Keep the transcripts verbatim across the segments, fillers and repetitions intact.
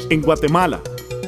en Guatemala.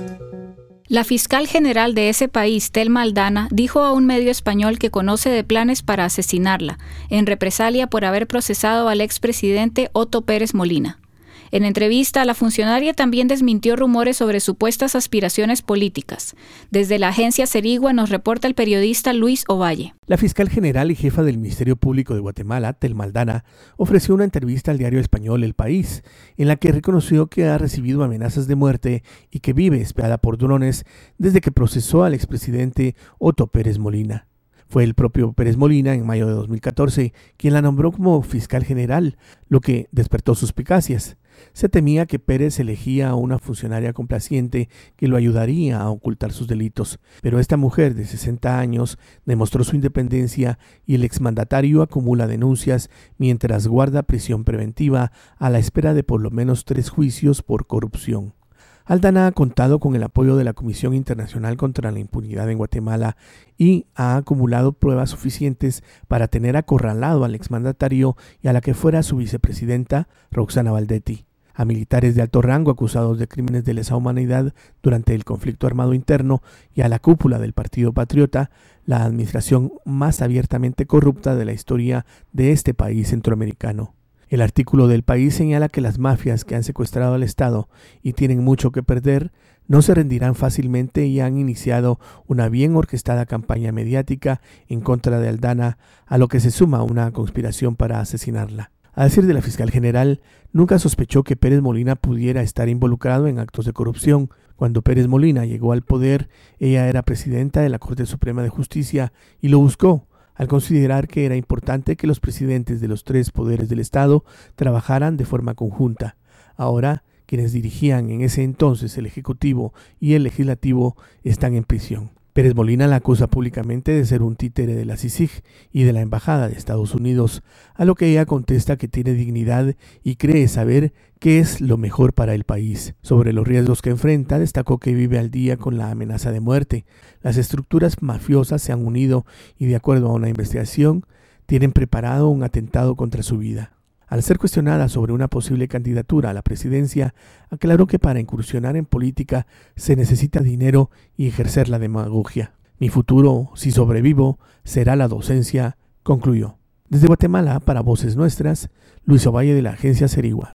La fiscal general de ese país, Thelma Aldana, dijo a un medio español que conoce de planes para asesinarla, en represalia por haber procesado al expresidente Otto Pérez Molina. En entrevista, la funcionaria también desmintió rumores sobre supuestas aspiraciones políticas. Desde la agencia Cerigua nos reporta el periodista Luis Ovalle. La fiscal general y jefa del Ministerio Público de Guatemala, Thelma Aldana, ofreció una entrevista al diario español El País, en la que reconoció que ha recibido amenazas de muerte y que vive espiada por drones desde que procesó al expresidente Otto Pérez Molina. Fue el propio Pérez Molina, en mayo de dos mil catorce, quien la nombró como fiscal general, lo que despertó suspicacias. Se temía que Pérez elegía a una funcionaria complaciente que lo ayudaría a ocultar sus delitos, pero esta mujer de sesenta años demostró su independencia y el exmandatario acumula denuncias mientras guarda prisión preventiva a la espera de por lo menos tres juicios por corrupción. Aldana ha contado con el apoyo de la Comisión Internacional contra la Impunidad en Guatemala y ha acumulado pruebas suficientes para tener acorralado al exmandatario y a la que fuera su vicepresidenta, Roxana Valdetti. A militares de alto rango acusados de crímenes de lesa humanidad durante el conflicto armado interno y a la cúpula del Partido Patriota, la administración más abiertamente corrupta de la historia de este país centroamericano. El artículo del País señala que las mafias que han secuestrado al Estado y tienen mucho que perder no se rendirán fácilmente y han iniciado una bien orquestada campaña mediática en contra de Aldana, a lo que se suma una conspiración para asesinarla. A decir de la fiscal general, nunca sospechó que Pérez Molina pudiera estar involucrado en actos de corrupción. Cuando Pérez Molina llegó al poder, ella era presidenta de la Corte Suprema de Justicia y lo buscó, al considerar que era importante que los presidentes de los tres poderes del Estado trabajaran de forma conjunta. Ahora, quienes dirigían en ese entonces el Ejecutivo y el Legislativo están en prisión. Pérez Molina la acusa públicamente de ser un títere de la C I C I G y de la Embajada de Estados Unidos, a lo que ella contesta que tiene dignidad y cree saber qué es lo mejor para el país. Sobre los riesgos que enfrenta, destacó que vive al día con la amenaza de muerte. Las estructuras mafiosas se han unido y, de acuerdo a una investigación, tienen preparado un atentado contra su vida. Al ser cuestionada sobre una posible candidatura a la presidencia, aclaró que para incursionar en política se necesita dinero y ejercer la demagogia. Mi futuro, si sobrevivo, será la docencia, concluyó. Desde Guatemala, para Voces Nuestras, Luis Ovalle de la agencia Cerigua.